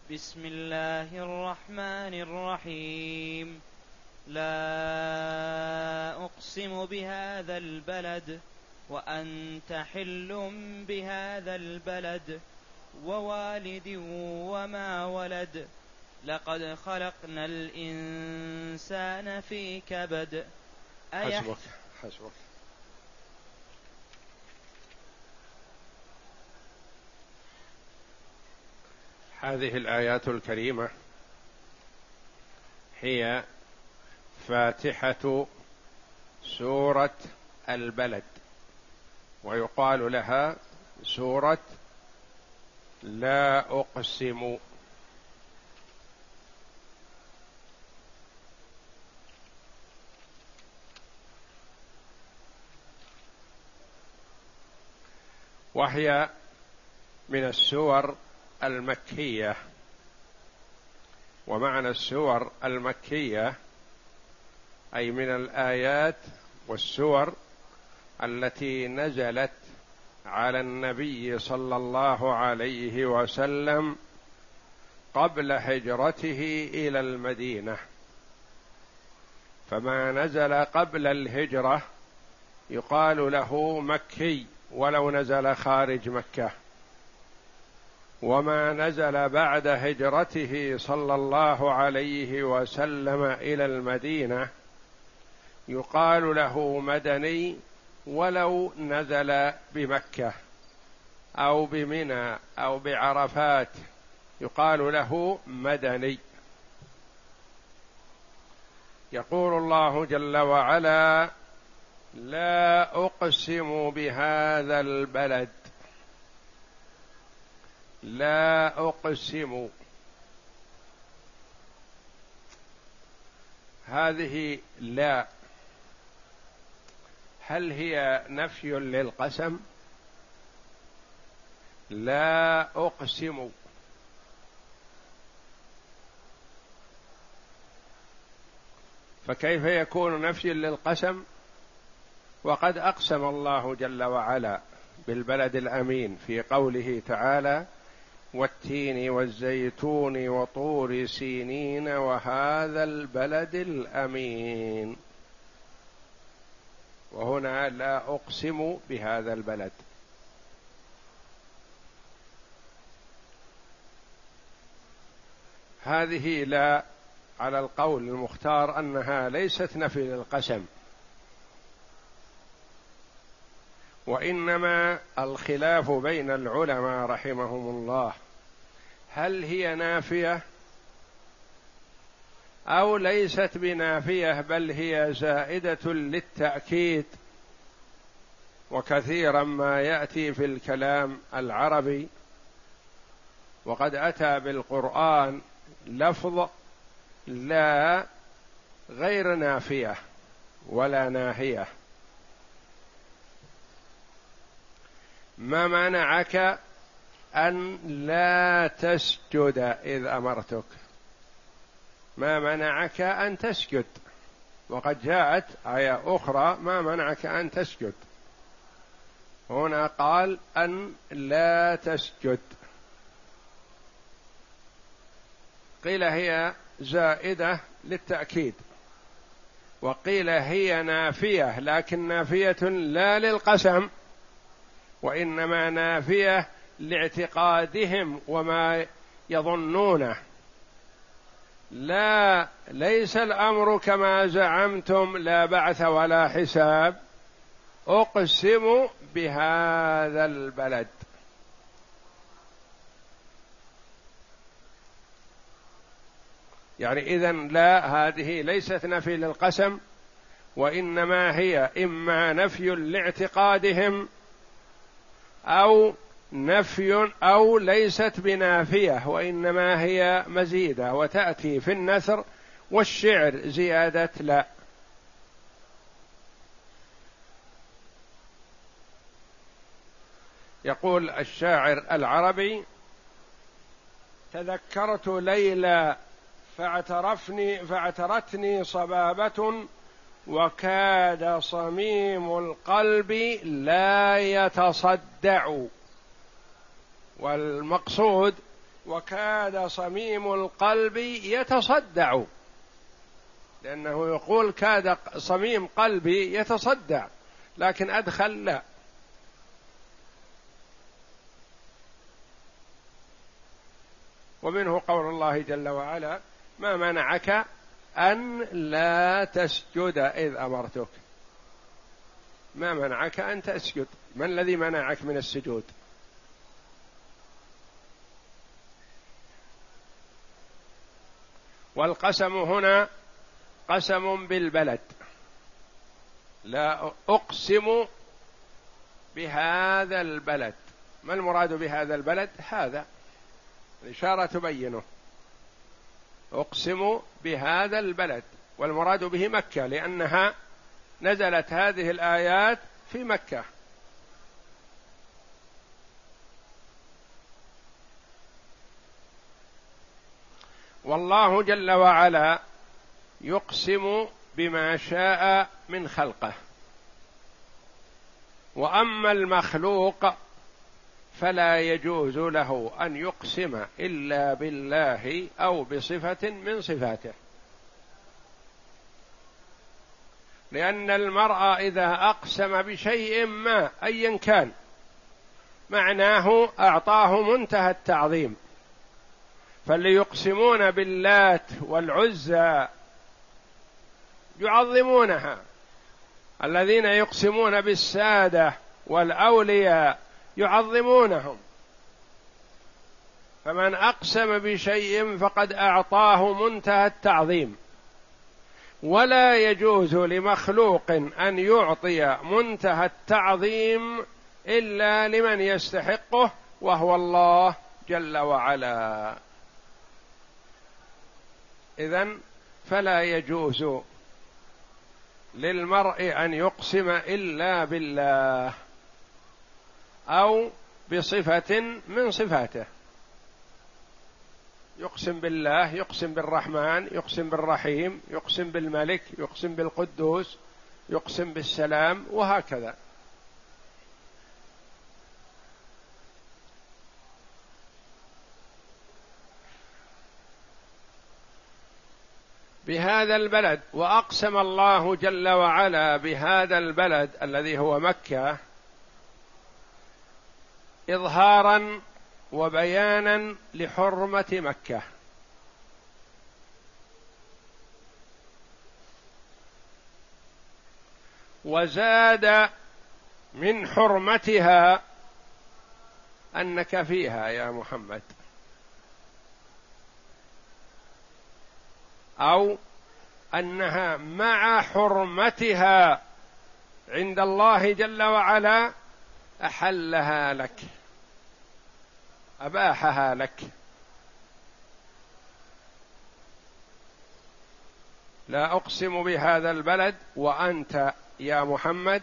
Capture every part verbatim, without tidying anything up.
بسم الله الرحمن الرحيم. لا أقسم بهذا البلد وأنت حل بهذا البلد ووالد وما ولد لقد خلقنا الإنسان في كبد. حسبك حسبك. هذه الآيات الكريمة هي فاتحة سورة البلد، ويقال لها سورة لا أقسم. وهي من السور المكية، ومعنى السور المكية أي من الآيات والسور التي نزلت على النبي صلى الله عليه وسلم قبل هجرته إلى المدينة، فما نزل قبل الهجرة يقال له مكي ولو نزل خارج مكة، وما نزل بعد هجرته صلى الله عليه وسلم إلى المدينة يقال له مدني ولو نزل بمكة أو بمنى أو بعرفات يقال له مدني. يقول الله جل وعلا: لا أقسم بهذا البلد. لا أقسم، هذه لا هل هي نفي للقسم؟ لا أقسم، فكيف يكون نفي للقسم وقد أقسم الله جل وعلا بالبلد الأمين في قوله تعالى: والتين والزيتون وطور سينين وهذا البلد الأمين. وهنا لا أقسم بهذا البلد. هذه لا على القول المختار أنها ليست نفي للقسم، وإنما الخلاف بين العلماء رحمهم الله هل هي نافية أو ليست بنافية بل هي زائدة للتأكيد. وكثيرا ما يأتي في الكلام العربي وقد أتى بالقرآن لفظ لا غير نافية ولا ناهية. ما منعك أن لا تسجد إذ أمرتك؟ ما منعك أن تسجد؟ وقد جاءت آية أخرى: ما منعك أن تسجد؟ هنا قال أن لا تسجد. قيل هي زائدة للتأكيد، وقيل هي نافية، لكن نافية لا للقسم وإنما نافية لاعتقادهم وما يظنونه. لا، ليس الأمر كما زعمتم، لا بعث ولا حساب. أقسم بهذا البلد. يعني إذن لا هذه ليست نفي للقسم، وإنما هي إما نفي لاعتقادهم أو نفي أو ليست بنافية، وإنما هي مزيدة، وتأتي في النثر والشعر زيادة لا. يقول الشاعر العربي: تذكرت ليلى فاعترفني فاعترتني صبابة وكاد صميم القلب لا يتصدع. والمقصود وكاد صميم القلب يتصدع، لأنه يقول كاد صميم قلبي يتصدع، لكن أدخل لا. ومنه قول الله جل وعلا: ما منعك أن لا تسجد إذ أمرتك. ما منعك أن تسجد؟ ما الذي منعك من السجود؟ والقسم هنا قسم بالبلد، لا أقسم بهذا البلد. ما المراد بهذا البلد؟ هذا الإشارة تبينه، أقسم بهذا البلد، والمراد به مكة، لأنها نزلت هذه الآيات في مكة. والله جل وعلا يقسم بما شاء من خلقه، وأما المخلوق فلا يجوز له أن يقسم إلا بالله أو بصفة من صفاته، لأن المرء إذا أقسم بشيء ما أيا كان معناه أعطاه منتهى التعظيم. فاللي يقسمون باللات والعزى يعظمونها، الذين يقسمون بالسادة والأولياء يعظمونهم. فمن أقسم بشيء فقد أعطاه منتهى التعظيم، ولا يجوز لمخلوق أن يعطي منتهى التعظيم إلا لمن يستحقه، وهو الله جل وعلا. إذن فلا يجوز للمرء أن يقسم إلا بالله أو بصفة من صفاته. يقسم بالله، يقسم بالرحمن، يقسم بالرحيم، يقسم بالملك، يقسم بالقدوس، يقسم بالسلام، وهكذا. بهذا البلد، وأقسم الله جل وعلا بهذا البلد الذي هو مكة إظهارا وبيانا لحرمة مكة، وزاد من حرمتها أنك فيها يا محمد، أو أنها مع حرمتها عند الله جل وعلا أحلها لك، أباحها لك. لا أقسم بهذا البلد وأنت يا محمد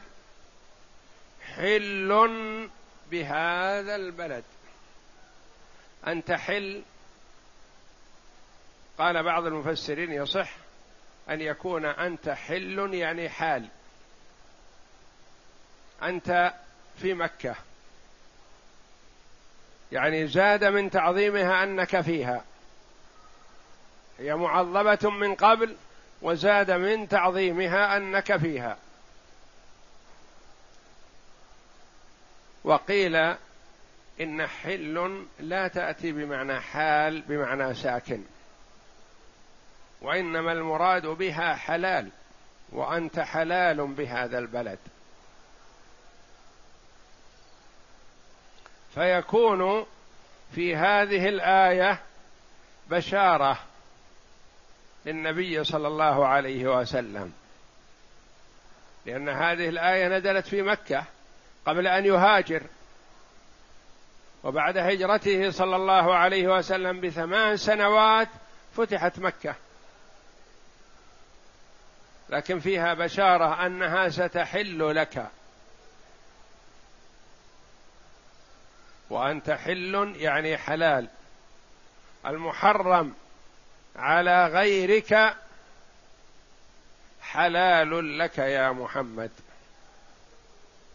حل بهذا البلد. أنت حل، قال بعض المفسرين يصح أن يكون أنت حل يعني حال، أنت في مكة، يعني زاد من تعظيمها أنك فيها، هي معظمة من قبل وزاد من تعظيمها أنك فيها. وقيل إن حل لا تأتي بمعنى حال بمعنى ساكن، وإنما المراد بها حلال، وأنت حلال بهذا البلد. فيكون في هذه الآية بشارة للنبي صلى الله عليه وسلم، لأن هذه الآية نزلت في مكة قبل أن يهاجر، وبعد هجرته صلى الله عليه وسلم بثمان سنوات فتحت مكة، لكن فيها بشارة أنها ستحل لك، وأنت حل يعني حلال، المحرم على غيرك حلال لك يا محمد.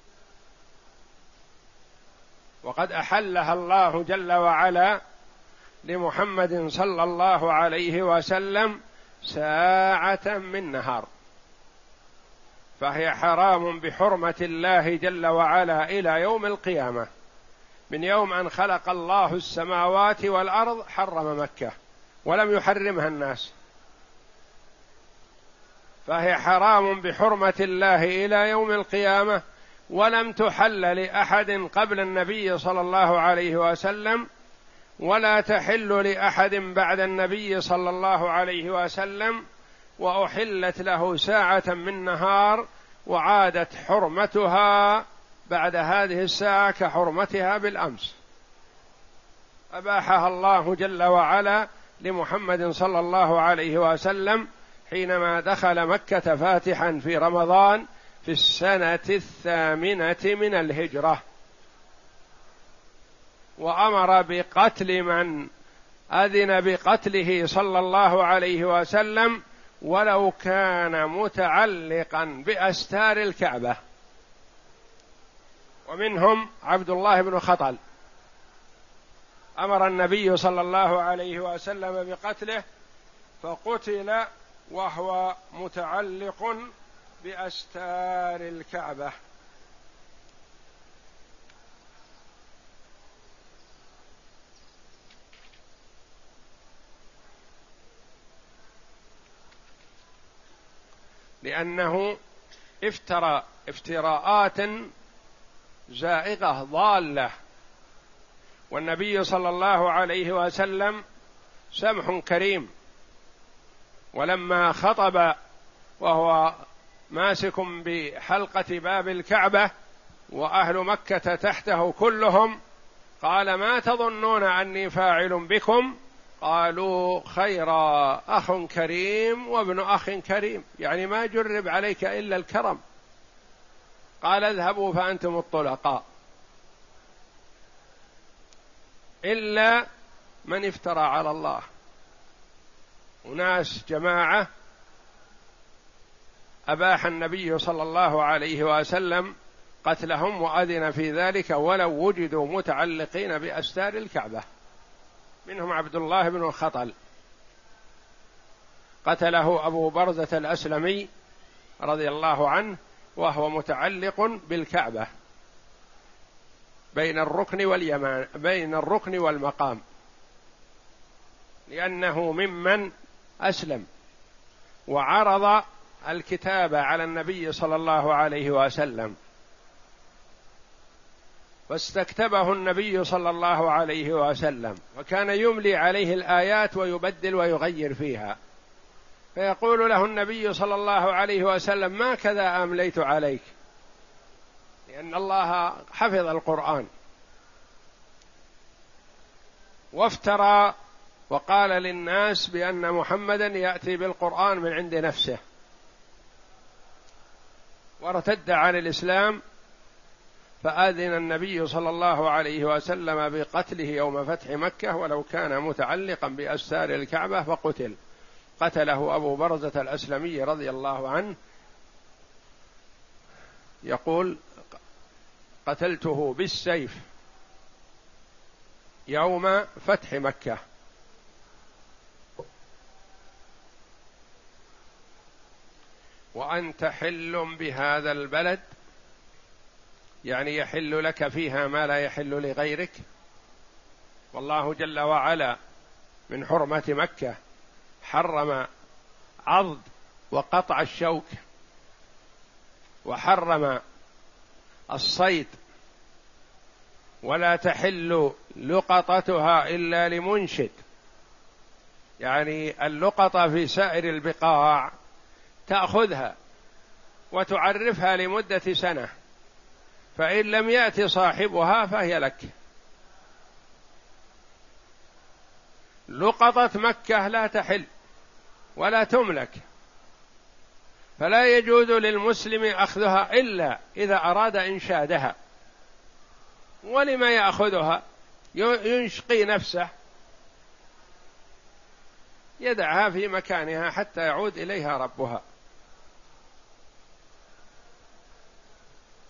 وقد أحلها الله جل وعلا لمحمد صلى الله عليه وسلم ساعة من نهار، فهي حرام بحرمة الله جل وعلا إلى يوم القيامة. من يوم أن خلق الله السماوات والأرض حرم مكة ولم يحرمها الناس، فهي حرام بحرمة الله إلى يوم القيامة، ولم تحل لأحد قبل النبي صلى الله عليه وسلم، ولا تحل لأحد بعد النبي صلى الله عليه وسلم، وأحلت له ساعة من نهار، وعادت حرمتها بعد هذه الساعة كحرمتها بالأمس. أباحها الله جل وعلا لمحمد صلى الله عليه وسلم حينما دخل مكة فاتحا في رمضان في السنة الثامنة من الهجرة، وأمر بقتل من أذن بقتله صلى الله عليه وسلم ولو كان متعلقا بأستار الكعبة، ومنهم عبد الله بن خطل أمر النبي صلى الله عليه وسلم بقتله فقتل وهو متعلق بأستار الكعبة. لأنه افترى افتراءات زائغة ضالة، والنبي صلى الله عليه وسلم سمح كريم، ولما خطب وهو ماسك بحلقة باب الكعبة وأهل مكة تحته كلهم قال: ما تظنون أني فاعل بكم؟ قالوا: خيرا، أخ كريم وابن أخ كريم، يعني ما جرب عليك إلا الكرم. قال: اذهبوا فأنتم الطلقاء، إلا من افترى على الله. وناس جماعة أباح النبي صلى الله عليه وسلم قتلهم وأذن في ذلك ولو وجدوا متعلقين بأستار الكعبة، منهم عبد الله بن خطل قتله أبو برزة الأسلمي رضي الله عنه وهو متعلق بالكعبة بين الركن واليمان بين الركن والمقام، لأنه ممن أسلم وعرض الكتاب على النبي صلى الله عليه وسلم، فاستكتبه النبي صلى الله عليه وسلم، وكان يملي عليه الآيات ويبدل ويغير فيها، فيقول له النبي صلى الله عليه وسلم: ما كذا أمليت عليك، لأن الله حفظ القرآن. وافترى وقال للناس بأن محمدا يأتي بالقرآن من عند نفسه، وارتد عن الإسلام، فآذن النبي صلى الله عليه وسلم بقتله يوم فتح مكة ولو كان متعلقا بأستار الكعبة فقتل. قتله أبو برزة الأسلمي رضي الله عنه، يقول: قتلته بالسيف يوم فتح مكة. وأنت حل بهذا البلد، يعني يحل لك فيها ما لا يحل لغيرك. والله جل وعلا من حرمة مكة حرم عضد وقطع الشوك، وحرم الصيد، ولا تحل لقطتها إلا لمنشد، يعني اللقطة في سائر البقاع تأخذها وتعرفها لمدة سنة، فإن لم يأتي صاحبها فهي لك. لقطة مكة لا تحل ولا تملك، فلا يجوز للمسلم أخذها إلا إذا أراد إنشادها. ولما يأخذها؟ ينشقي نفسه، يدعها في مكانها حتى يعود إليها ربها.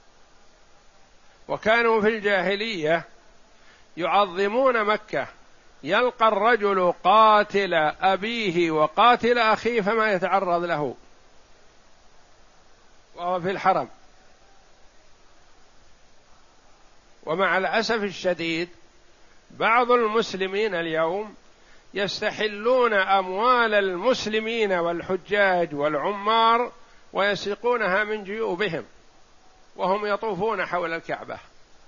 وكانوا في الجاهلية يعظمون مكة يلقى الرجل قاتل أبيه وقاتل أخيه فما يتعرض له وهو في الحرم. ومع الأسف الشديد بعض المسلمين اليوم يستحلون أموال المسلمين والحجاج والعمار ويسرقونها من جيوبهم وهم يطوفون حول الكعبة،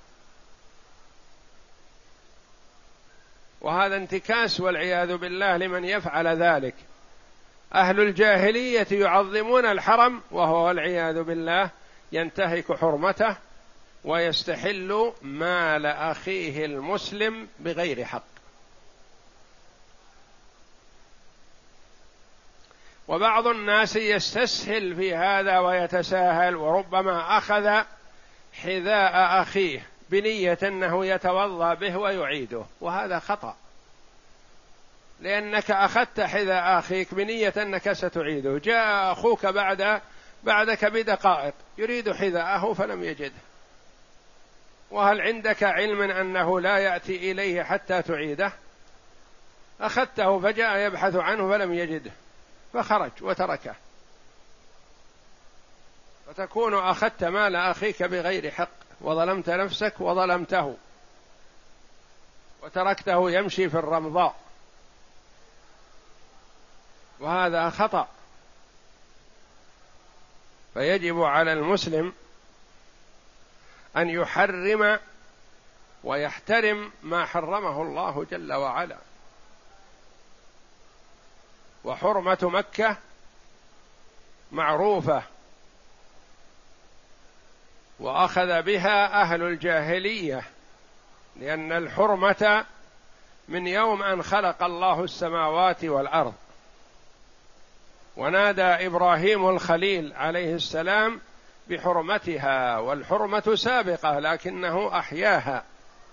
وهذا انتكاس والعياذ بالله لمن يفعل ذلك. أهل الجاهلية يعظمون الحرم وهو والعياذ بالله ينتهك حرمته ويستحل مال أخيه المسلم بغير حق. وبعض الناس يستسهل في هذا ويتساهل، وربما أخذ حذاء أخيه بنية أنه يتوضأ به ويعيده، وهذا خطأ، لأنك أخذت حذاء أخيك بنية أنك ستعيده. جاء أخوك بعد بعدك بدقائق يريد حذاءه فلم يجده، وهل عندك علم أنه لا يأتي إليه حتى تعيده؟ أخذته فجاء يبحث عنه فلم يجده فخرج وتركه، فتكون أخذت مال أخيك بغير حق وظلمت نفسك وظلمته وتركته يمشي في الرمضاء، وهذا خطأ. فيجب على المسلم أن يحرم ويحترم ما حرمه الله جل وعلا. وحرمة مكة معروفة، وأخذ بها أهل الجاهلية، لأن الحرمة من يوم أن خلق الله السماوات والأرض. ونادى إبراهيم الخليل عليه السلام بحرمتها، والحرمة سابقة لكنه أحياها.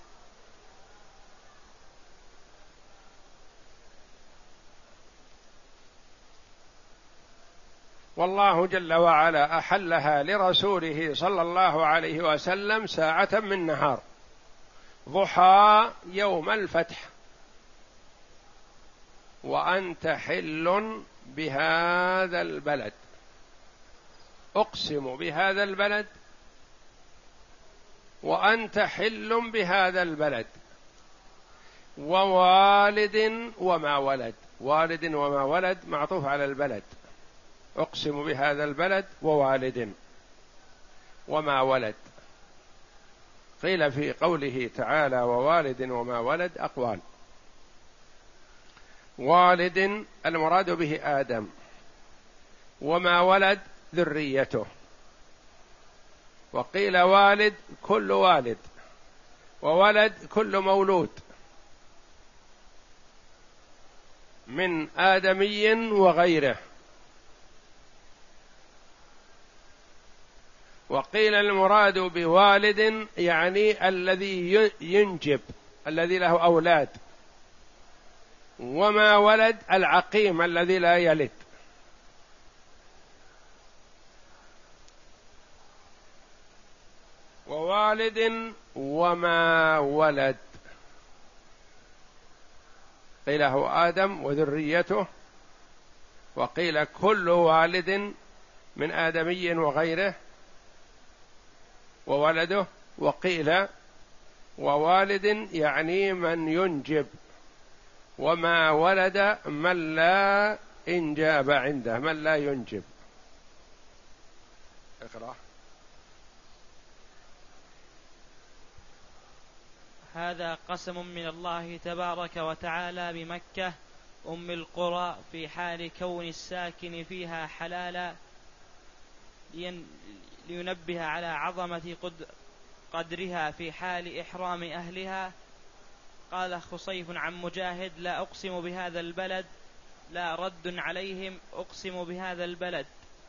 والله جل وعلا أحلها لرسوله صلى الله عليه وسلم ساعة من نهار ضحى يوم الفتح، وأنت حل بهذا البلد، أقسم بهذا البلد وأنت حل بهذا البلد ووالد وما ولد. والد وما ولد معطوف على البلد، أقسم بهذا البلد ووالد وما ولد. قيل في قوله تعالى ووالد وما ولد أقوال. والد المراد به آدم، وما ولد ذريته، وقيل والد كل والد، وولد كل مولود من آدمي وغيره. وقيل المراد بوالد يعني الذي ينجب، الذي له أولاد. وما ولد العقيم الذي لا يلد. ووالد وما ولد قيل هو آدم وذريته، وقيل كل والد من آدمي وغيره وولده، وقيل ووالد يعني من ينجب، وما ولد من لا إنجاب عنده، من لا ينجب. اقرأ. هذا قسم من الله تبارك وتعالى بمكة أم القرى في حال كون الساكن فيها حلالا، لينبه على عظمة قدرها في حال إحرام أهلها. قال خصيف عن مجاهد لا أقسم بهذا البلد، لا رد عليهم أقسم بهذا البلد.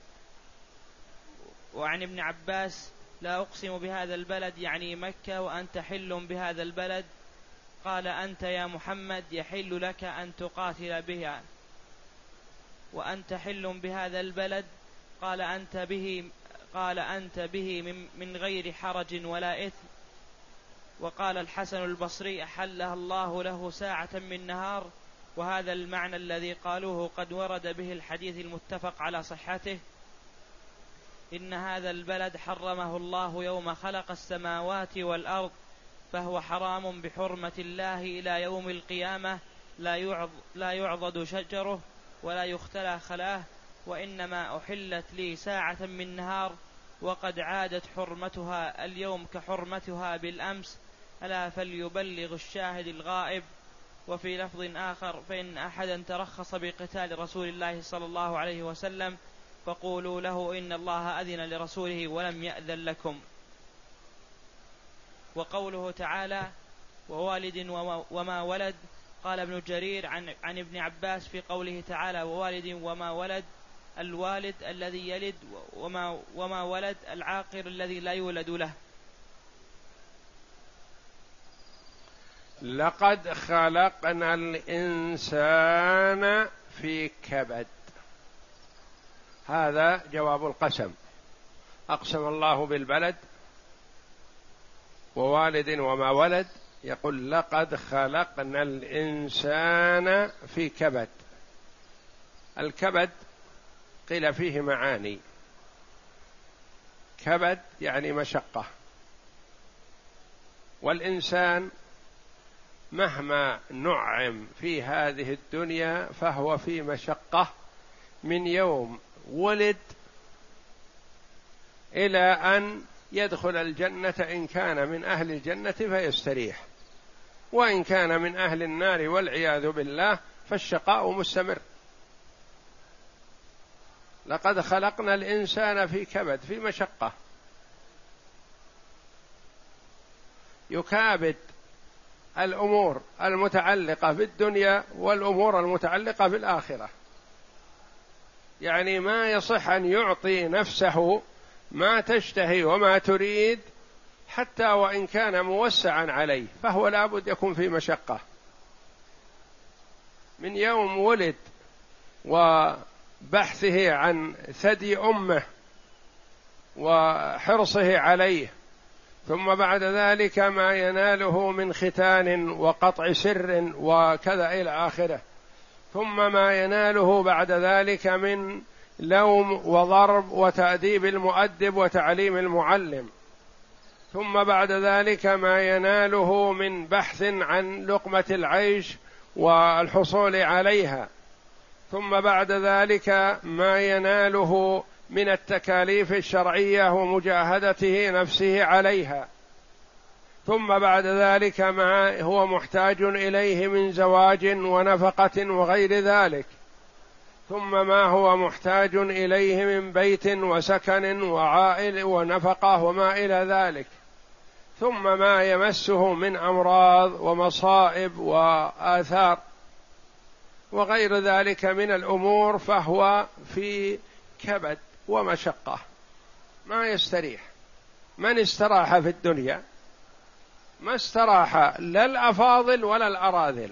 وعن ابن عباس لا أقسم بهذا البلد يعني مكة وأنت حل بهذا البلد. قال أنت يا محمد يحل لك أن تقاتل بها، وأنت حل بهذا البلد. قال أنت به قال أنت به من, من غير حرج ولا إثم. وقال الحسن البصري أحلها الله له ساعة من نهار، وهذا المعنى الذي قالوه قد ورد به الحديث المتفق على صحته: إن هذا البلد حرمه الله يوم خلق السماوات والأرض، فهو حرام بحرمة الله إلى يوم القيامة، لا يعض لا يعضد شجره ولا يختلى خلاه، وإنما أحلت لي ساعة من نهار، وقد عادت حرمتها اليوم كحرمتها بالأمس، ألا فليبلغ الشاهد الغائب. وفي لفظ آخر: فإن أحدا ترخص بقتال رسول الله صلى الله عليه وسلم فقولوا له إن الله أذن لرسوله ولم يأذن لكم. وقوله تعالى: ووالد وما ولد، قال ابن جرير عن, عن ابن عباس في قوله تعالى: ووالد وما ولد، الوالد الذي يلد، وما, وما ولد العاقر الذي لا يولد له. لقد خلقنا الإنسان في كبد، هذا جواب القسم. أقسم الله بالبلد ووالد وما ولد، يقول لقد خلقنا الإنسان في كبد. الكبد قيل فيه معاني: كبد يعني مشقة، والإنسان مهما نعم في هذه الدنيا فهو في مشقة من يوم ولد إلى أن يدخل الجنة، إن كان من أهل الجنة فيستريح، وإن كان من أهل النار والعياذ بالله فالشقاء مستمر. لقد خلقنا الإنسان في كبد، في مشقة، يكابد الأمور المتعلقة بالدنيا والأمور المتعلقة بالآخرة، يعني ما يصح أن يعطي نفسه ما تشتهي وما تريد حتى وإن كان موسعا عليه، فهو لابد يكون في مشقة من يوم ولد وبحثه عن ثدي أمه وحرصه عليه، ثم بعد ذلك ما يناله من ختان وقطع سر وكذا إلى آخره، ثم ما يناله بعد ذلك من لوم وضرب وتأديب المؤدب وتعليم المعلم، ثم بعد ذلك ما يناله من بحث عن لقمة العيش والحصول عليها، ثم بعد ذلك ما يناله من التكاليف الشرعية ومجاهدته نفسه عليها، ثم بعد ذلك ما هو محتاج إليه من زواج ونفقة وغير ذلك، ثم ما هو محتاج إليه من بيت وسكن وعائل ونفقة وما إلى ذلك، ثم ما يمسه من أمراض ومصائب وآثار وغير ذلك من الأمور، فهو في كبد ومشقة ما يستريح. من استراح في الدنيا؟ ما استراح لا الأفاضل ولا الأراذل،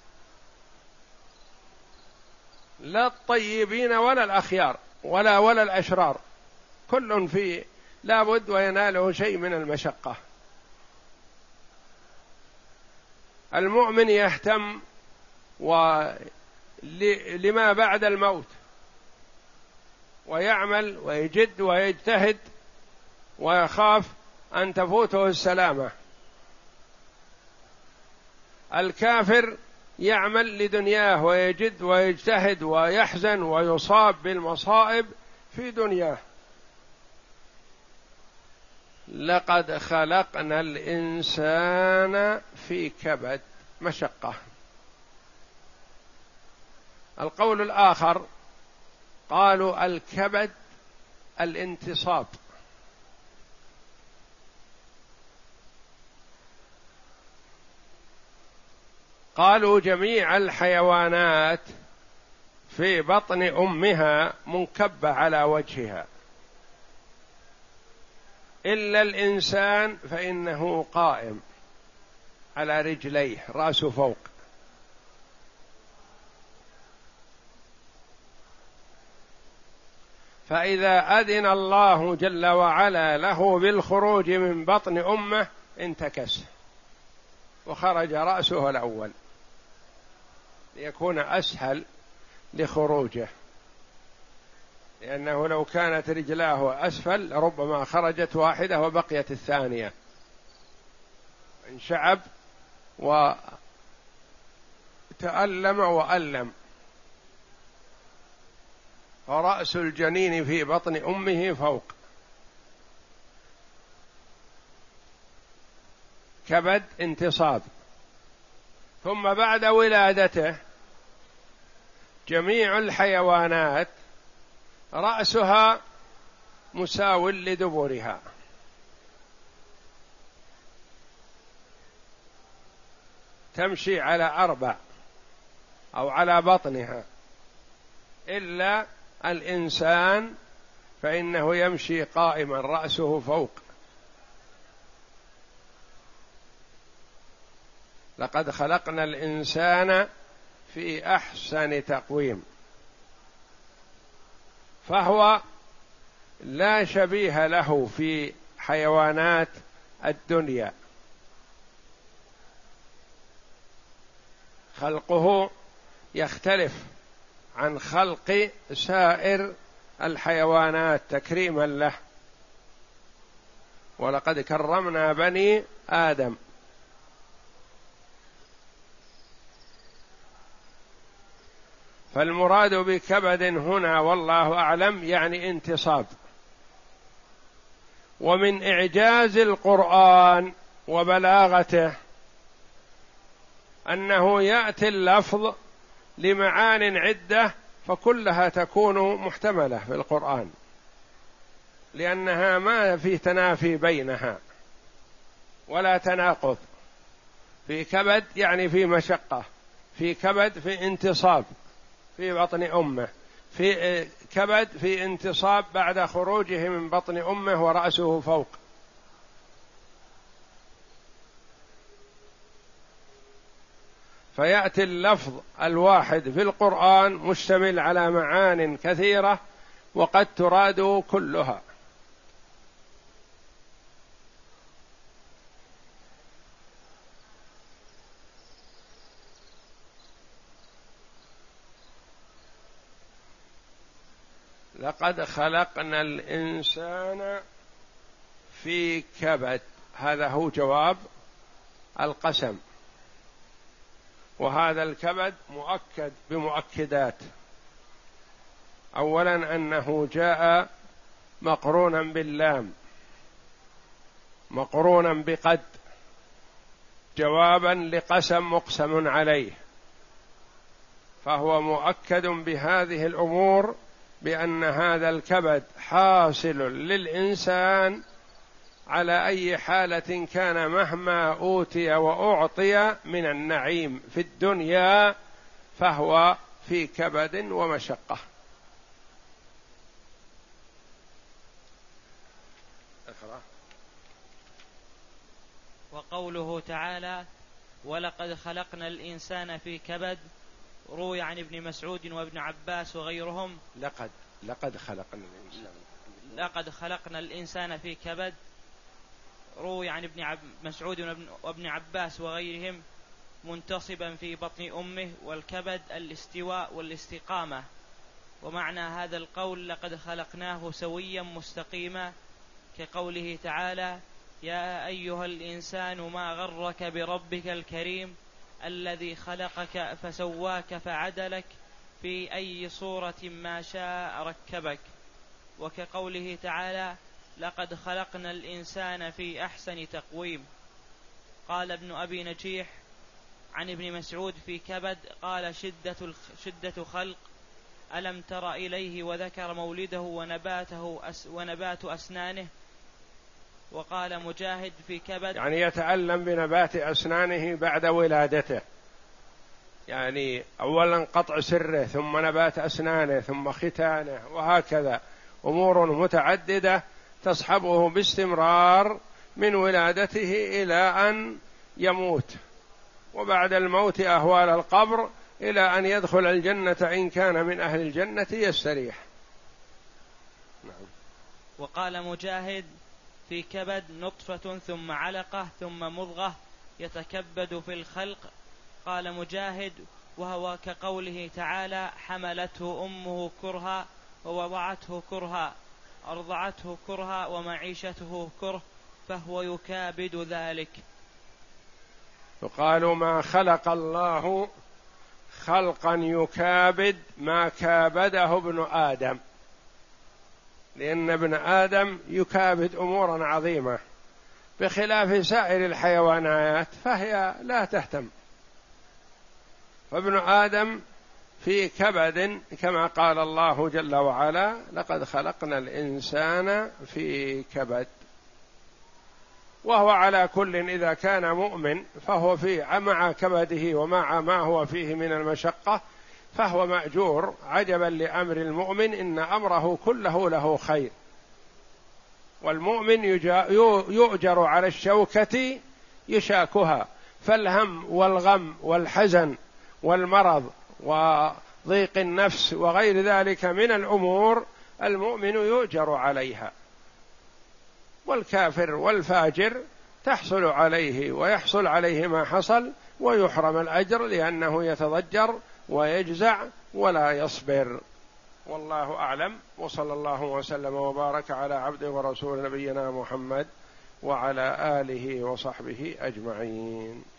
لا الطيبين ولا الأخيار ولا ولا الأشرار، كل في لابد ويناله شيء من المشقة. المؤمن يهتم لما بعد الموت، ويعمل ويجد ويجتهد ويخاف أن تفوته السلامة. الكافر يعمل لدنياه ويجد ويجتهد ويحزن ويصاب بالمصائب في دنياه. لقد خلقنا الإنسان في كبد، مشقة. القول الآخر قالوا الكبد الانتصاب، قالوا جميع الحيوانات في بطن أمها منكبة على وجهها إلا الإنسان فإنه قائم على رجليه رأسه فوق. فإذا أذن الله جل وعلا له بالخروج من بطن أمه انتكس وخرج رأسه الأول ليكون أسهل لخروجه، لأنه لو كانت رجلاه أسفل ربما خرجت واحدة وبقيت الثانية، انشعب وتألم وألم. فرأس الجنين في بطن أمه فوق، كبد انتصاب. ثم بعد ولادته جميع الحيوانات رأسها مساو لدبرها، تمشي على أربع أو على بطنها، إلا الإنسان فإنه يمشي قائما رأسه فوق. لقد خلقنا الإنسان في أحسن تقويم، فهو لا شبيه له في حيوانات الدنيا، خلقه يختلف عن خلق سائر الحيوانات تكريما له. ولقد كرمنا بني آدم. فالمراد بكبد هنا والله أعلم يعني انتصاب. ومن إعجاز القرآن وبلاغته أنه يأتي اللفظ لمعان عدة، فكلها تكون محتملة في القرآن، لأنها ما في تنافي بينها ولا تناقض. في كبد يعني في مشقة، في كبد في انتصاب في بطن أمه، في كبد في انتصاب بعد خروجه من بطن أمه ورأسه فوق. فيأتي اللفظ الواحد في القرآن مشتمل على معان كثيرة وقد تراد كلها. لقد خلقنا الإنسان في كبد، هذا هو جواب القسم. وهذا الكبد مؤكد بمؤكدات. أولا أنه جاء مقرونا باللام، مقرونا بقد، جوابا لقسم مقسم عليه، فهو مؤكد بهذه الأمور بأن هذا الكبد حاصل للإنسان على أي حالة كان، مهما أوتي وأعطي من النعيم في الدنيا فهو في كبد ومشقة. اقرأ. وقوله تعالى: ولقد خلقنا الإنسان في كبد، روي عن ابن مسعود وابن عباس وغيرهم. لقد لقد خلقنا الإنسان لقد خلقنا الإنسان في كبد، روي عن ابن مسعود وابن عباس وغيرهم، منتصبا في بطن أمه. والكبد الاستواء والاستقامة. ومعنى هذا القول: لقد خلقناه سويا مستقيما، كقوله تعالى: يا أيها الإنسان ما غرك بربك الكريم الذي خلقك فسواك فعدلك في أي صورة ما شاء ركبك. وكقوله تعالى: لقد خلقنا الإنسان في أحسن تقويم. قال ابن أبي نجيح عن ابن مسعود في كبد قال: شدة, شدة خلق، ألم تر إليه، وذكر مولده ونباته أس ونبات أسنانه. وقال مجاهد في كبد يعني يتألم بنبات أسنانه بعد ولادته، يعني أولا قطع سره ثم نبات أسنانه ثم ختانه، وهكذا أمور متعددة تصحبه باستمرار من ولادته إلى أن يموت، وبعد الموت أهوال القبر، إلى أن يدخل الجنة إن كان من أهل الجنة يستريح. نعم. وقال مجاهد في كبد: نطفة ثم علقة ثم مضغة يتكبد في الخلق. قال مجاهد: وهو كقوله تعالى: حملته أمه كرها ووضعته كرها، أرضعته كرها ومعيشته كره، فهو يكابد ذلك. يقال ما خلق الله خلقا يكابد ما كابده ابن آدم، لأن ابن آدم يكابد أمورا عظيمة بخلاف سائر الحيوانات فهي لا تهتم، فابن آدم في كبد كما قال الله جل وعلا: لقد خلقنا الإنسان في كبد. وهو على كل إذا كان مؤمن فهو في مع كبده ومع ما هو فيه من المشقة فهو مأجور. عجبا لأمر المؤمن إن أمره كله له خير. والمؤمن يؤجر على الشوكة يشاكها، فالهم والغم والحزن والمرض وضيق النفس وغير ذلك من الأمور المؤمن يؤجر عليها. والكافر والفاجر تحصل عليه ويحصل عليه ما حصل ويحرم الأجر لأنه يتضجر ويجزع ولا يصبر. والله أعلم، وصلى الله وسلم وبارك على عبده ورسول نبينا محمد وعلى آله وصحبه أجمعين.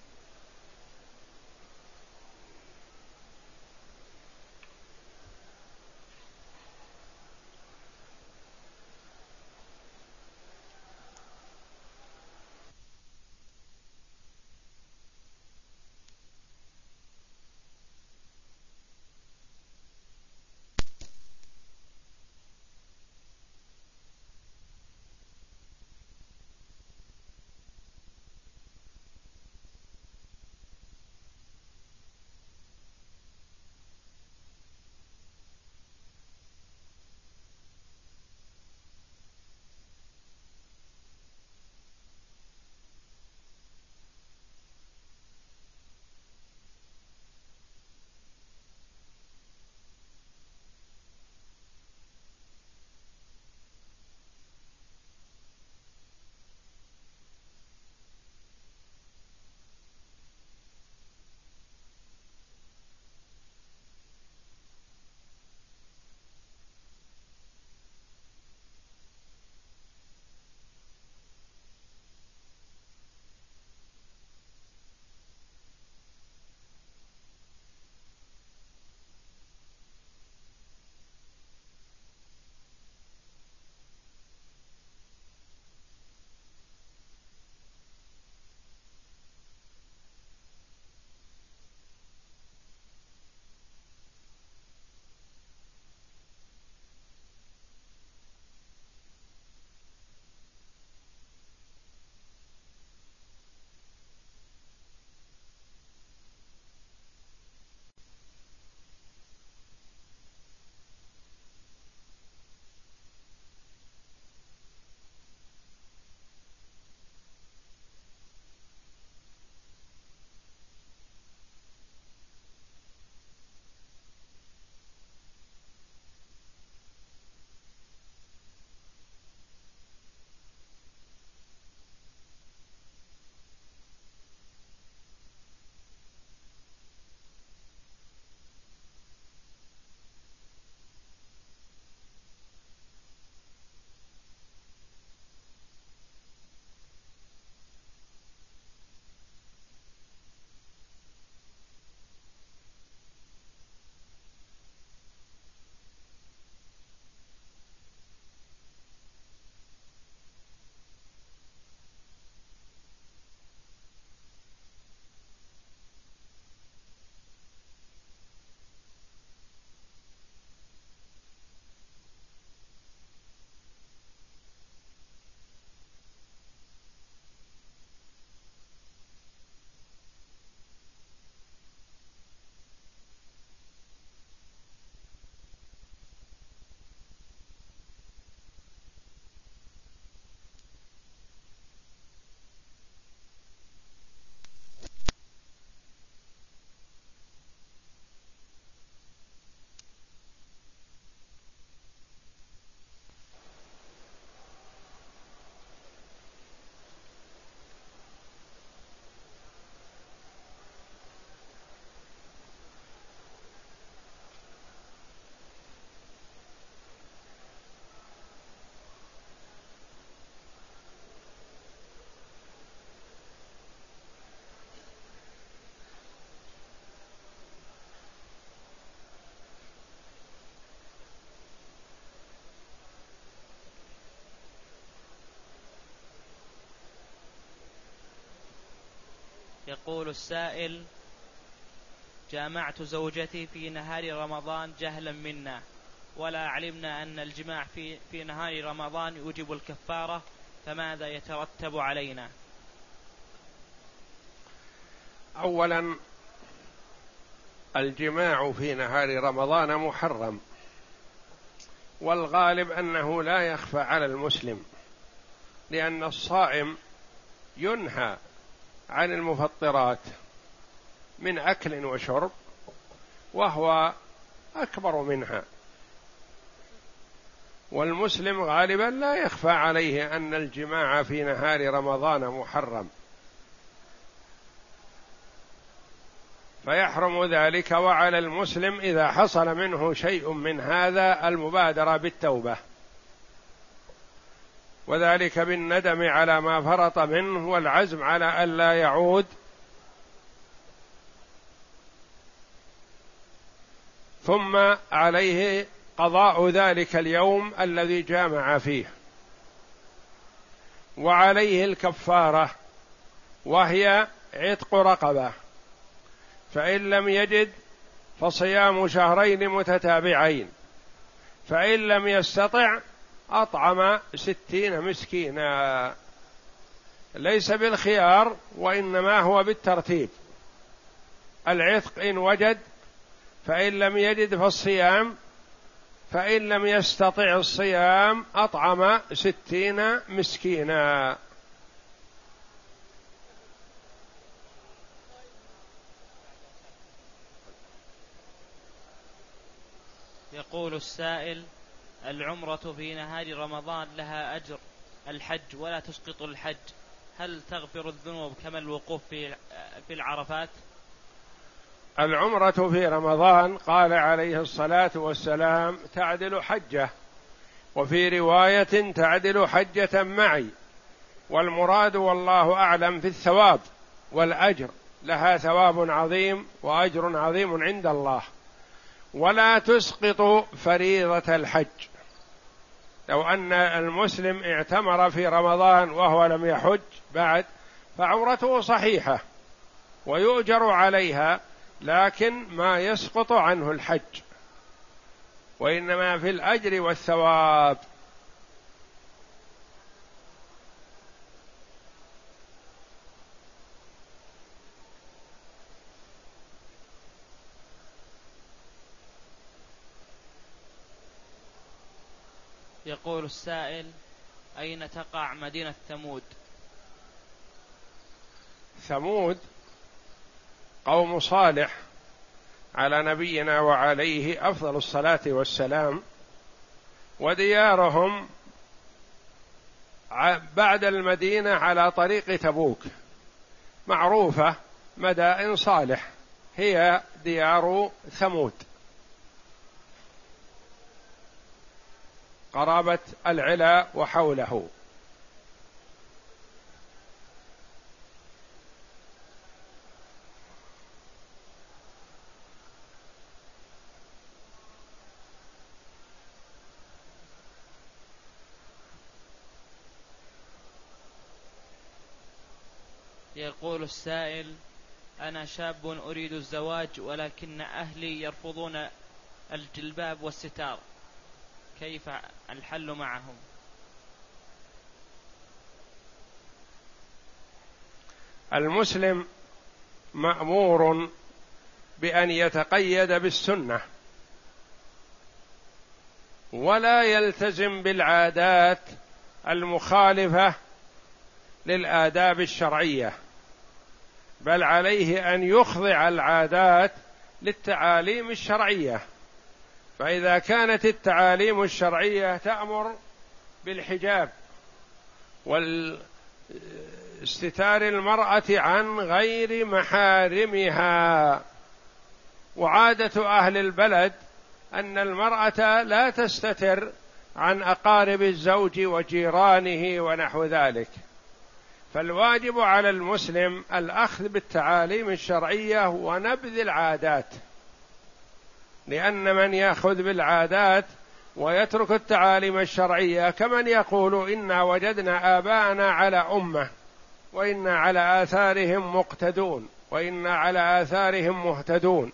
يقول السائل: جامعت زوجتي في نهار رمضان جهلا منا، ولا علمنا أن الجماع في, في نهار رمضان يوجب الكفارة، فماذا يترتب علينا؟ أولا، الجماع في نهار رمضان محرم، والغالب أنه لا يخفى على المسلم، لأن الصائم ينهى عن المفطرات من أكل وشرب، وهو أكبر منها، والمسلم غالبا لا يخفى عليه أن الجماع في نهار رمضان محرم، فيحرم ذلك. وعلى المسلم إذا حصل منه شيء من هذا المبادرة بالتوبة، وذلك بالندم على ما فرط منه والعزم على ألا يعود، ثم عليه قضاء ذلك اليوم الذي جامع فيه، وعليه الكفارة وهي عتق رقبة، فإن لم يجد فصيام شهرين متتابعين، فإن لم يستطع أطعم ستين مسكينا، ليس بالخيار وإنما هو بالترتيب، العتق إن وجد، فإن لم يجد فالصيام، فإن لم يستطع الصيام أطعم ستين مسكينا. يقول السائل: العمرة في نهار رمضان لها أجر الحج ولا تسقط الحج، هل تغفر الذنوب كما الوقوف في في العرفات؟ العمرة في رمضان قال عليه الصلاة والسلام: تعدل حجة، وفي رواية: تعدل حجة معي، والمراد والله أعلم في الثواب والأجر، لها ثواب عظيم وأجر عظيم عند الله، ولا تسقط فريضة الحج. لو أن المسلم اعتمر في رمضان وهو لم يحج بعد فعمرته صحيحة ويؤجر عليها، لكن ما يسقط عنه الحج، وإنما في الأجر والثواب. يقول السائل: أين تقع مدينة ثمود؟ ثمود قوم صالح على نبينا وعليه أفضل الصلاة والسلام، وديارهم بعد المدينة على طريق تبوك، معروفة مدائن صالح، هي ديار ثمود، قرابة العلا وحوله. يقول السائل: أنا شاب أريد الزواج ولكن أهلي يرفضون الجلباب والستار، كيف الحل معهم؟ المسلم مأمور بأن يتقيد بالسنة، ولا يلتزم بالعادات المخالفة للآداب الشرعية، بل عليه أن يخضع العادات للتعاليم الشرعية. فإذا كانت التعاليم الشرعية تأمر بالحجاب والاستتار المرأة عن غير محارمها، وعادة أهل البلد أن المرأة لا تستتر عن أقارب الزوج وجيرانه ونحو ذلك، فالواجب على المسلم الأخذ بالتعاليم الشرعية ونبذ العادات، لأن من يأخذ بالعادات ويترك التعاليم الشرعية كمن يقول إنا وجدنا آباءنا على أمة وإنا على آثارهم مقتدون، وإنا على آثارهم مهتدون.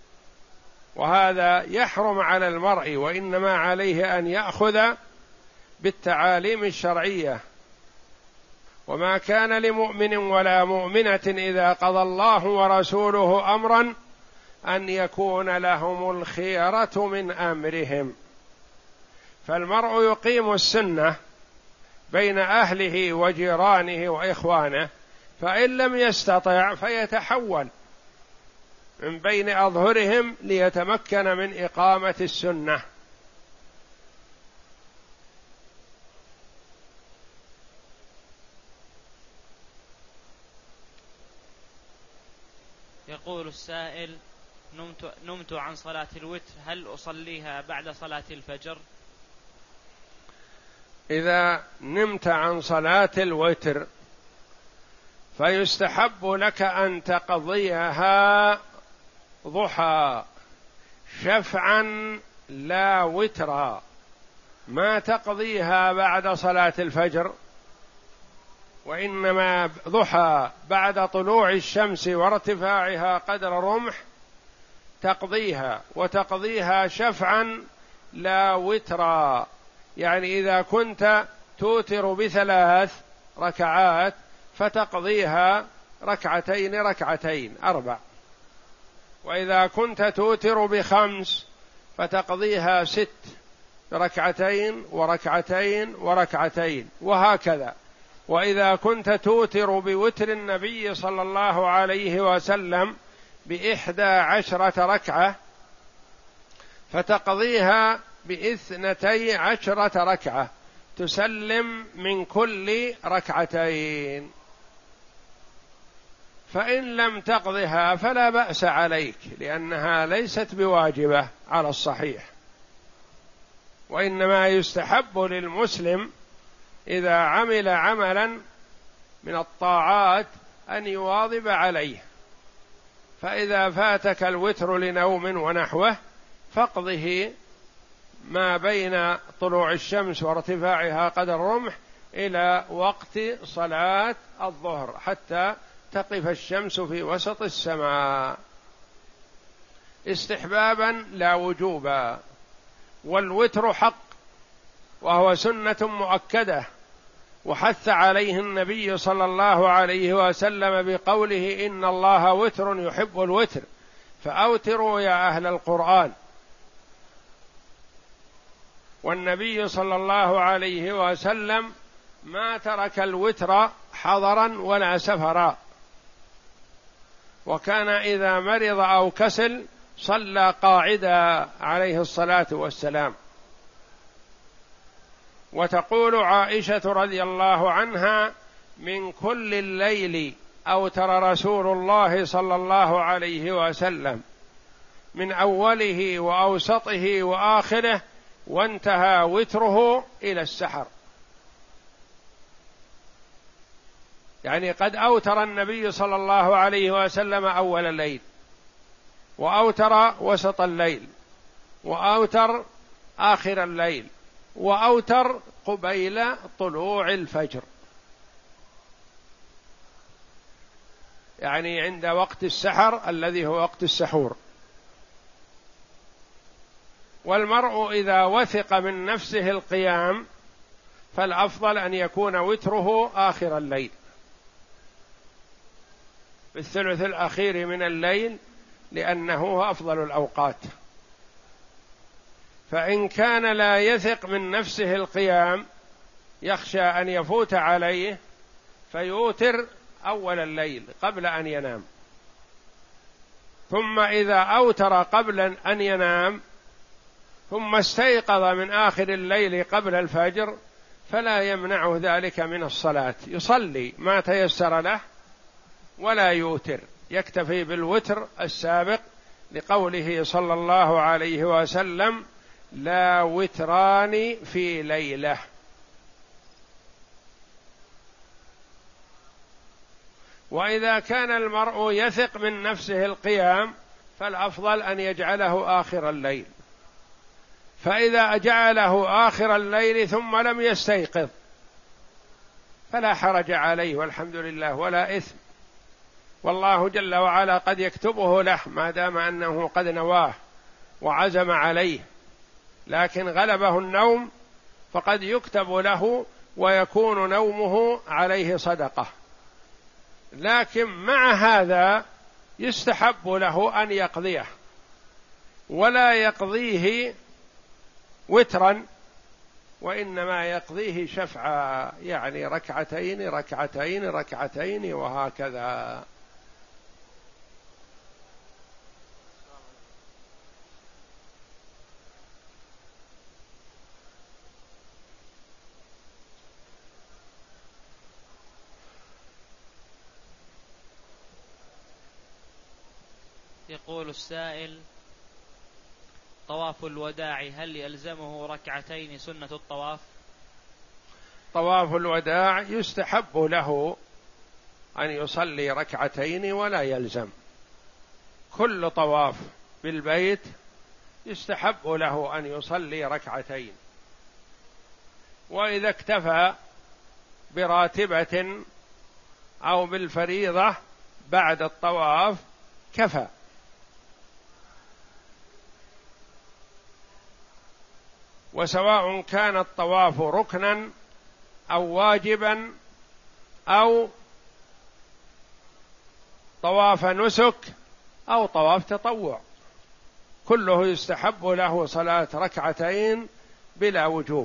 وهذا يحرم على المرء، وإنما عليه أن يأخذ بالتعاليم الشرعية. وما كان لمؤمن ولا مؤمنة إذا قضى الله ورسوله أمرا أن يكون لهم الخيرة من أمرهم. فالمرء يقيم السنة بين أهله وجيرانه وإخوانه، فإن لم يستطع فيتحول من بين أظهرهم ليتمكن من إقامة السنة. يقول السائل: نمت, نمت عن صلاة الوتر، هل أصليها بعد صلاة الفجر؟ إذا نمت عن صلاة الوتر فيستحب لك أن تقضيها ضحى شفعا لا وترا، ما تقضيها بعد صلاة الفجر، وإنما ضحى بعد طلوع الشمس وارتفاعها قدر رمح تقضيها، وتقضيها شفعا لا وترا. يعني إذا كنت توتر بثلاث ركعات فتقضيها ركعتين ركعتين أربع، وإذا كنت توتر بخمس فتقضيها ست ركعتين وركعتين وركعتين، وهكذا. وإذا كنت توتر بوتر النبي صلى الله عليه وسلم بإحدى عشرة ركعة فتقضيها باثنتي عشرة ركعة، تسلم من كل ركعتين. فإن لم تقضها فلا بأس عليك، لأنها ليست بواجبة على الصحيح، وإنما يستحب للمسلم إذا عمل عملا من الطاعات أن يواظب عليه. فإذا فاتك الوتر لنوم ونحوه فاقضه ما بين طلوع الشمس وارتفاعها قدر الرمح إلى وقت صلاة الظهر حتى تقف الشمس في وسط السماء، استحبابا لا وجوبا. والوتر حق وهو سنة مؤكدة، وحث عليه النبي صلى الله عليه وسلم بقوله: إن الله وتر يحب الوتر فأوتروا يا أهل القرآن. والنبي صلى الله عليه وسلم ما ترك الوتر حضرا ولا سفرا، وكان إذا مرض أو كسل صلى قاعدا عليه الصلاة والسلام. وتقول عائشة رضي الله عنها: من كل الليل أوتر رسول الله صلى الله عليه وسلم، من أوله وأوسطه وآخره، وانتهى وتره إلى السحر. يعني قد أوتر النبي صلى الله عليه وسلم أول الليل، وأوتر وسط الليل، وأوتر آخر الليل، وأوتر قبيل طلوع الفجر، يعني عند وقت السحر الذي هو وقت السحور. والمرء إذا وثق من نفسه القيام فالأفضل أن يكون وتره آخر الليل في الثلث الأخير من الليل، لأنه أفضل الأوقات. فإن كان لا يثق من نفسه القيام يخشى أن يفوت عليه فيوتر أول الليل قبل أن ينام، ثم إذا أوتر قبل أن ينام ثم استيقظ من آخر الليل قبل الفجر فلا يمنع ذلك من الصلاة، يصلي ما تيسر له ولا يوتر، يكتفي بالوتر السابق، لقوله صلى الله عليه وسلم: لا وتران في ليلة. وإذا كان المرء يثق من نفسه القيام فالأفضل أن يجعله آخر الليل، فإذا جعله آخر الليل ثم لم يستيقظ فلا حرج عليه والحمد لله ولا إثم، والله جل وعلا قد يكتبه له ما دام أنه قد نواه وعزم عليه، لكن غلبه النوم فقد يكتب له ويكون نومه عليه صدقة، لكن مع هذا يستحب له أن يقضيه، ولا يقضيه وترا، وإنما يقضيه شفعا، يعني ركعتين ركعتين ركعتين وهكذا. يقول السائل: طواف الوداع هل يلزمه ركعتين سنة الطواف؟ طواف الوداع يستحب له أن يصلي ركعتين ولا يلزم، كل طواف بالبيت يستحب له أن يصلي ركعتين، وإذا اكتفى براتبة أو بالفريضة بعد الطواف كفى. وسواء كان الطواف ركنا أو واجبا أو طواف نسك أو طواف تطوع، كله يستحب له صلاة ركعتين بلا وجوب.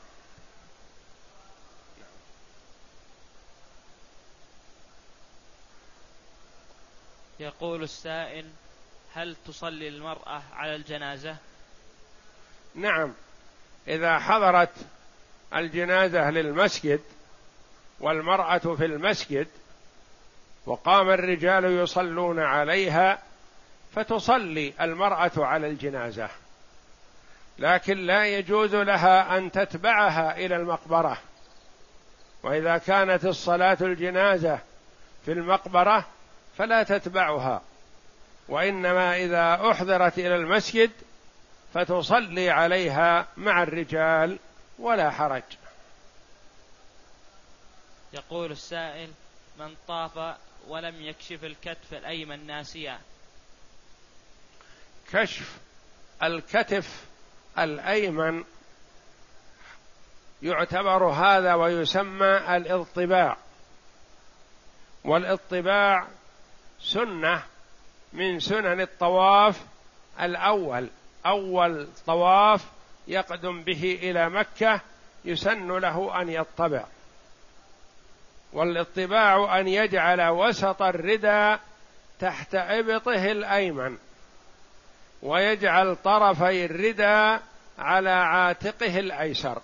يقول السائل: هل تصلي المرأة على الجنازة؟ نعم، إذا حضرت الجنازة للمسجد والمرأة في المسجد وقام الرجال يصلون عليها فتصلي المرأة على الجنازة، لكن لا يجوز لها أن تتبعها إلى المقبرة، وإذا كانت الصلاة الجنازة في المقبرة فلا تتبعها، وإنما إذا أحضرت إلى المسجد فتصلي عليها مع الرجال ولا حرج. يقول السائل: من طاف ولم يكشف الكتف الأيمن ناسيا؟ كشف الكتف الأيمن يعتبر هذا ويسمى الاضطباع، والاضطباع سنة من سنن الطواف الأول، أول طواف يقدم به إلى مكة يسن له أن يطبع، والاطباع أن يجعل وسط الرداء تحت إبطه الأيمن، ويجعل طرفي الرداء على عاتقه الأيسر،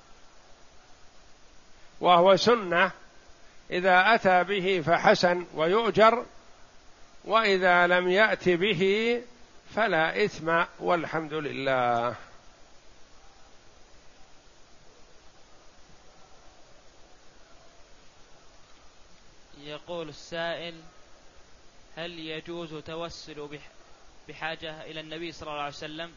وهو سنة، إذا أتى به فحسن ويؤجر، وإذا لم يأت به فلا إثم والحمد لله. يقول السائل: هل يجوز توسل بحاجة إلى النبي صلى الله عليه وسلم؟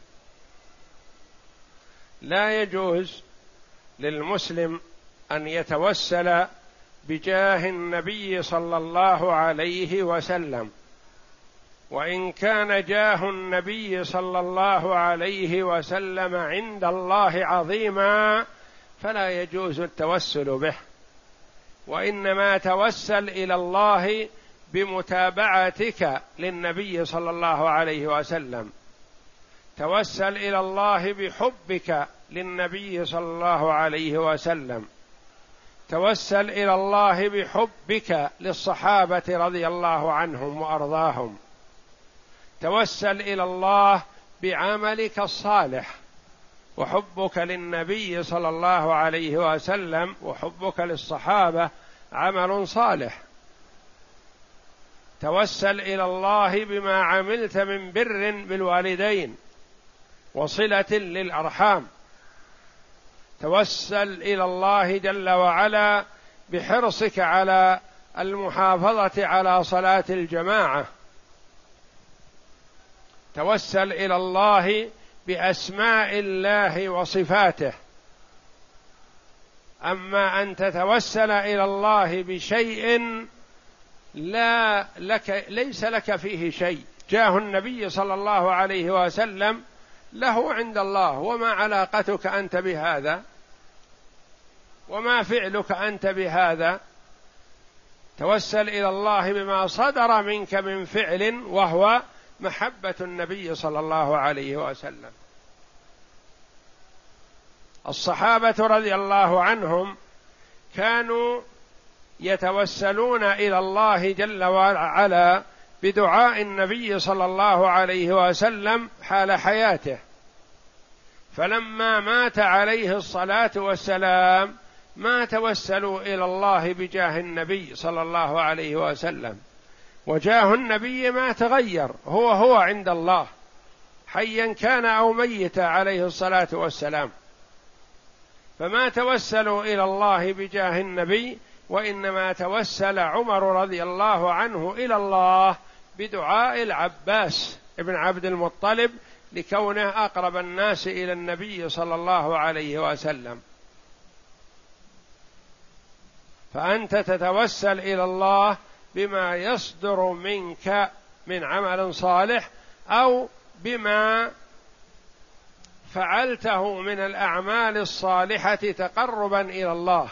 لا يجوز للمسلم أن يتوسل بجاه النبي صلى الله عليه وسلم، وإن كان جاه النبي صلى الله عليه وسلم عند الله عظيما فلا يجوز التوسل به، وإنما توسل إلى الله بمتابعتك للنبي صلى الله عليه وسلم، توسل إلى الله بحبك للنبي صلى الله عليه وسلم، توسل إلى الله بحبك للصحابة رضي الله عنهم وأرضاهم، توسل إلى الله بعملك الصالح، وحبك للنبي صلى الله عليه وسلم وحبك للصحابة عمل صالح، توسل إلى الله بما عملت من بر بالوالدين وصلة للأرحام، توسل إلى الله جل وعلا بحرصك على المحافظة على صلاة الجماعة، توسل إلى الله بأسماء الله وصفاته. أما أن تتوسل إلى الله بشيء لا لك ليس لك فيه شيء، جاه النبي صلى الله عليه وسلم له عند الله، وما علاقتك أنت بهذا؟ وما فعلك أنت بهذا؟ توسل إلى الله بما صدر منك من فعل، وهو محبة النبي صلى الله عليه وسلم. الصحابة رضي الله عنهم كانوا يتوسلون إلى الله جل وعلا بدعاء النبي صلى الله عليه وسلم حال حياته، فلما مات عليه الصلاة والسلام ما توسلوا إلى الله بجاه النبي صلى الله عليه وسلم، وجاه النبي ما تغير، هو هو عند الله حيا كان أو ميتا عليه الصلاة والسلام، فما توسلوا إلى الله بجاه النبي، وإنما توسل عمر رضي الله عنه إلى الله بدعاء العباس ابن عبد المطلب، لكونه أقرب الناس إلى النبي صلى الله عليه وسلم. فأنت تتوسل إلى الله بما يصدر منك من عمل صالح، أو بما فعلته من الأعمال الصالحة تقربا إلى الله،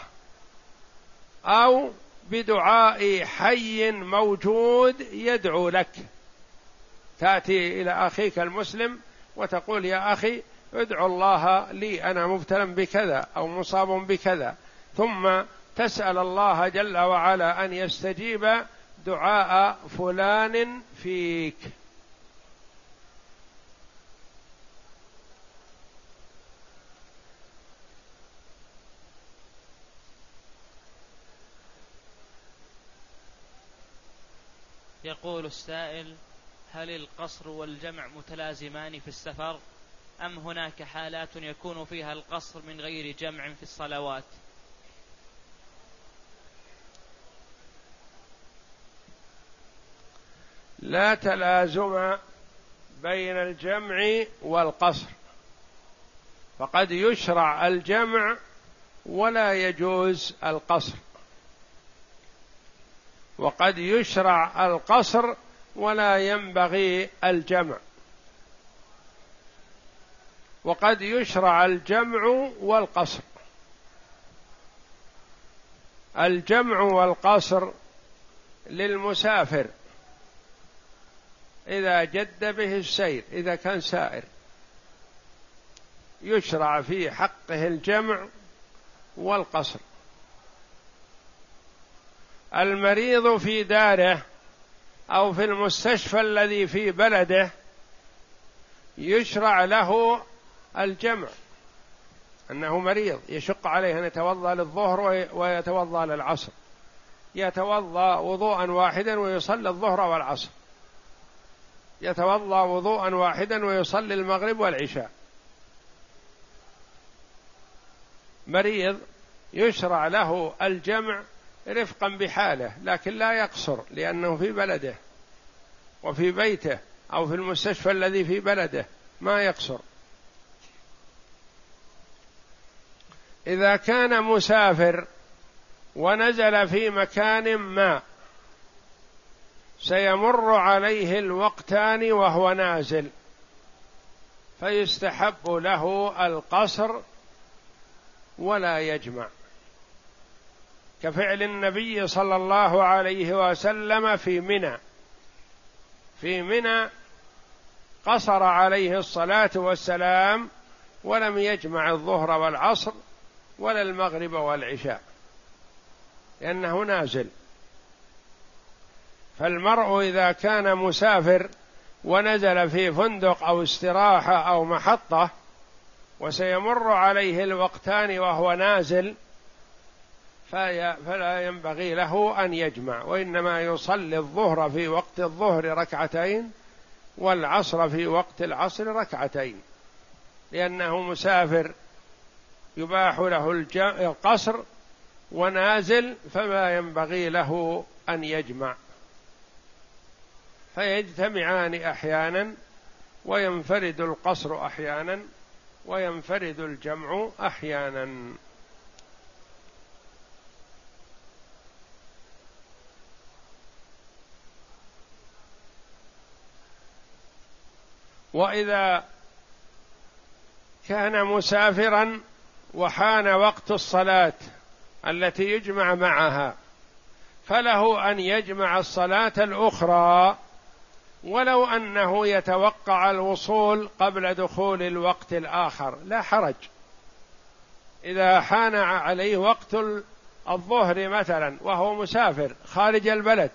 أو بدعاء حي موجود يدعو لك، تأتي إلى أخيك المسلم وتقول يا أخي ادعو الله لي، أنا مبتلى بكذا أو مصاب بكذا، ثم تسأل الله جل وعلا أن يستجيب دعاء فلان فيك. يقول السائل: هل القصر والجمع متلازمان في السفر، أم هناك حالات يكون فيها القصر من غير جمع في الصلوات؟ لا تلازم بين الجمع والقصر، فقد يشرع الجمع ولا يجوز القصر، وقد يشرع القصر ولا ينبغي الجمع، وقد يشرع الجمع والقصر. الجمع والقصر للمسافر إذا جد به السير، إذا كان سائر يشرع في حقه الجمع والقصر. المريض في داره أو في المستشفى الذي في بلده يشرع له الجمع، أنه مريض يشق عليه أن يتوضأ للظهر ويتوضأ للعصر، يتوضأ وضوءا واحدا ويصلي الظهر والعصر، يتوضأ وضوءا واحدا ويصلي المغرب والعشاء. مريض يشرع له الجمع رفقا بحاله، لكن لا يقصر، لأنه في بلده وفي بيته أو في المستشفى الذي في بلده ما يقصر. إذا كان مسافر ونزل في مكان ما سيمر عليه الوقتان وهو نازل، فيستحب له القصر ولا يجمع، كفعل النبي صلى الله عليه وسلم في منى. في منى قصر عليه الصلاة والسلام ولم يجمع الظهر والعصر ولا المغرب والعشاء، لأنه نازل. فالمرء إذا كان مسافر ونزل في فندق أو استراحة أو محطة وسيمر عليه الوقتان وهو نازل، فلا ينبغي له أن يجمع، وإنما يصلي الظهر في وقت الظهر ركعتين والعصر في وقت العصر ركعتين، لأنه مسافر يباح له القصر ونازل، فما ينبغي له أن يجمع، فيجتمعان أحيانا وينفرد القصر أحيانا وينفرد الجمع أحيانا. وإذا كان مسافرا وحان وقت الصلاة التي يجمع معها فله أن يجمع الصلاة الأخرى ولو أنه يتوقع الوصول قبل دخول الوقت الآخر، لا حرج. إذا حان عليه وقت الظهر مثلا وهو مسافر خارج البلد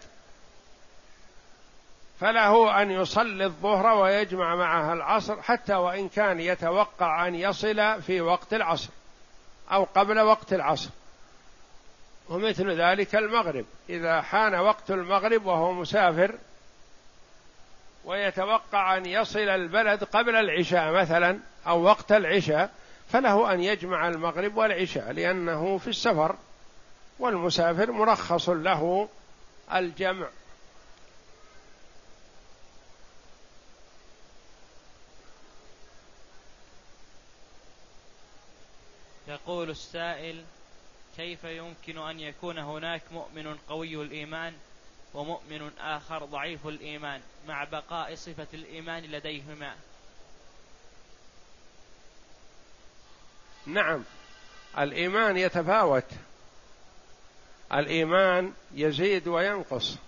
فله أن يصلي الظهر ويجمع معها العصر حتى وإن كان يتوقع أن يصل في وقت العصر أو قبل وقت العصر. ومثل ذلك المغرب، إذا حان وقت المغرب وهو مسافر ويتوقع أن يصل البلد قبل العشاء مثلا أو وقت العشاء فله أن يجمع المغرب والعشاء، لأنه في السفر والمسافر مرخص له الجمع. يقول السائل: كيف يمكن أن يكون هناك مؤمن قوي الإيمان ومؤمن آخر ضعيف الإيمان مع بقاء صفة الإيمان لديهما؟ نعم، الإيمان يتفاوت، الإيمان يزيد وينقص،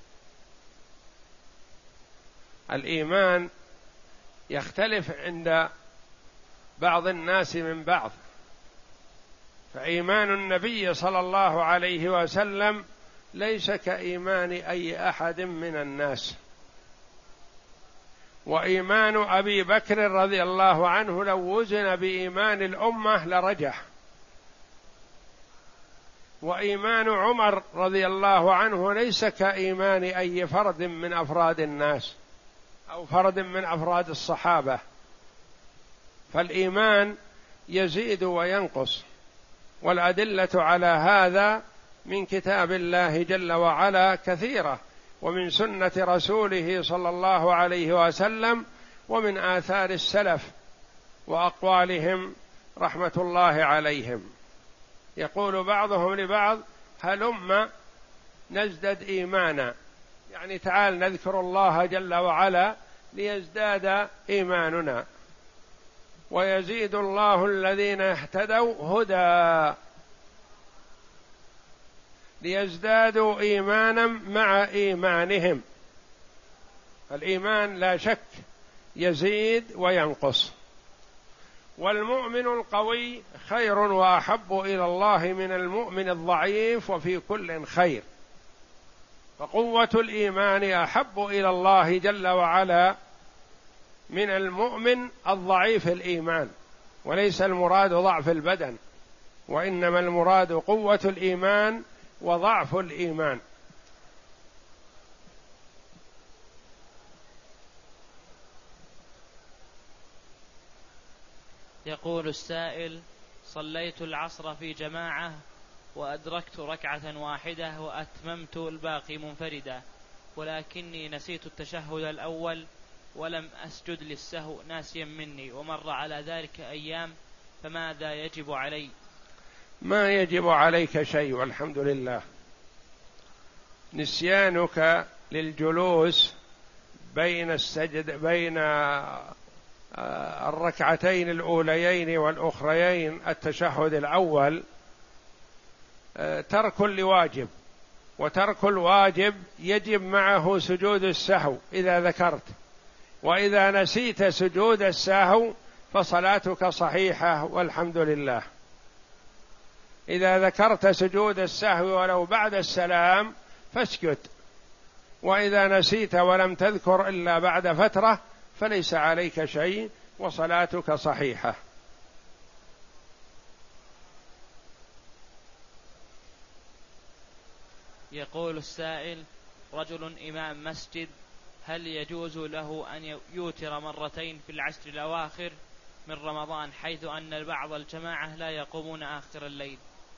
الإيمان يختلف عند بعض الناس من بعض، فإيمان النبي صلى الله عليه وسلم ليس كإيمان أي أحد من الناس، وإيمان أبي بكر رضي الله عنه لو وزن بإيمان الأمة لرجح، وإيمان عمر رضي الله عنه ليس كإيمان أي فرد من أفراد الناس أو فرد من أفراد الصحابة، فالإيمان يزيد وينقص، والأدلة على هذا من كتاب الله جل وعلا كثيرة، ومن سنة رسوله صلى الله عليه وسلم، ومن آثار السلف وأقوالهم رحمة الله عليهم. يقول بعضهم لبعض: هلم نزدد إيمانا، يعني تعال نذكر الله جل وعلا ليزداد إيماننا، ويزيد الله الذين اهتدوا هدى، ليزدادوا إيمانا مع إيمانهم. الإيمان لا شك يزيد وينقص، والمؤمن القوي خير وأحب إلى الله من المؤمن الضعيف، وفي كل خير، فقوة الإيمان أحب إلى الله جل وعلا من المؤمن الضعيف الإيمان، وليس المراد ضعف البدن، وإنما المراد قوة الإيمان وضعف الإيمان. يقول السائل: صليت العصر في جماعة وأدركت ركعة واحدة وأتممت الباقي منفردا، ولكني نسيت التشهد الأول ولم أسجد للسهو ناسيا مني، ومر على ذلك أيام، فماذا يجب علي؟ ما يجب عليك شيء والحمد لله. نسيانك للجلوس بين السجد بين الركعتين الأوليين والأخريين التشهد الأول ترك لواجب، وترك الواجب يجب معه سجود السهو إذا ذكرت، وإذا نسيت سجود السهو فصلاتك صحيحة والحمد لله. إذا ذكرت سجود السهو ولو بعد السلام فاسجد، وإذا نسيت ولم تذكر إلا بعد فترة فليس عليك شيء وصلاتك صحيحة. يقول السائل: رجل إمام مسجد، هل يجوز له أن يوتر مرتين في العشر الأواخر من رمضان، حيث أن بعض الجماعة لا يقومون آخر الليل؟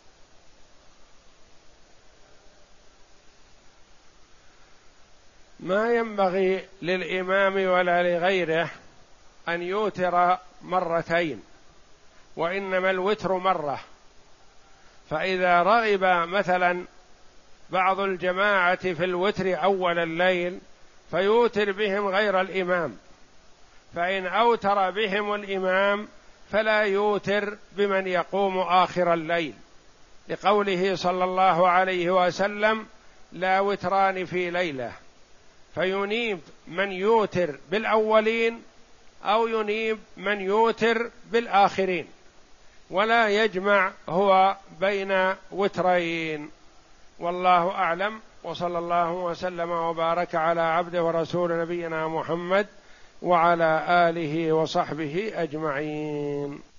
ما ينبغي للإمام ولا لغيره أن يوتر مرتين، وإنما الوتر مرة. فإذا رغب مثلا بعض الجماعة في الوتر أول الليل فيوتر بهم غير الإمام، فإن أوتر بهم الإمام فلا يوتر بمن يقوم آخر الليل، لقوله صلى الله عليه وسلم: لا وتران في ليلة، فينيب من يوتر بالأولين أو ينيب من يوتر بالآخرين، ولا يجمع هو بين وترين. والله أعلم، وصلى الله وسلم وبارك على عبده ورسول نبينا محمد وعلى آله وصحبه أجمعين.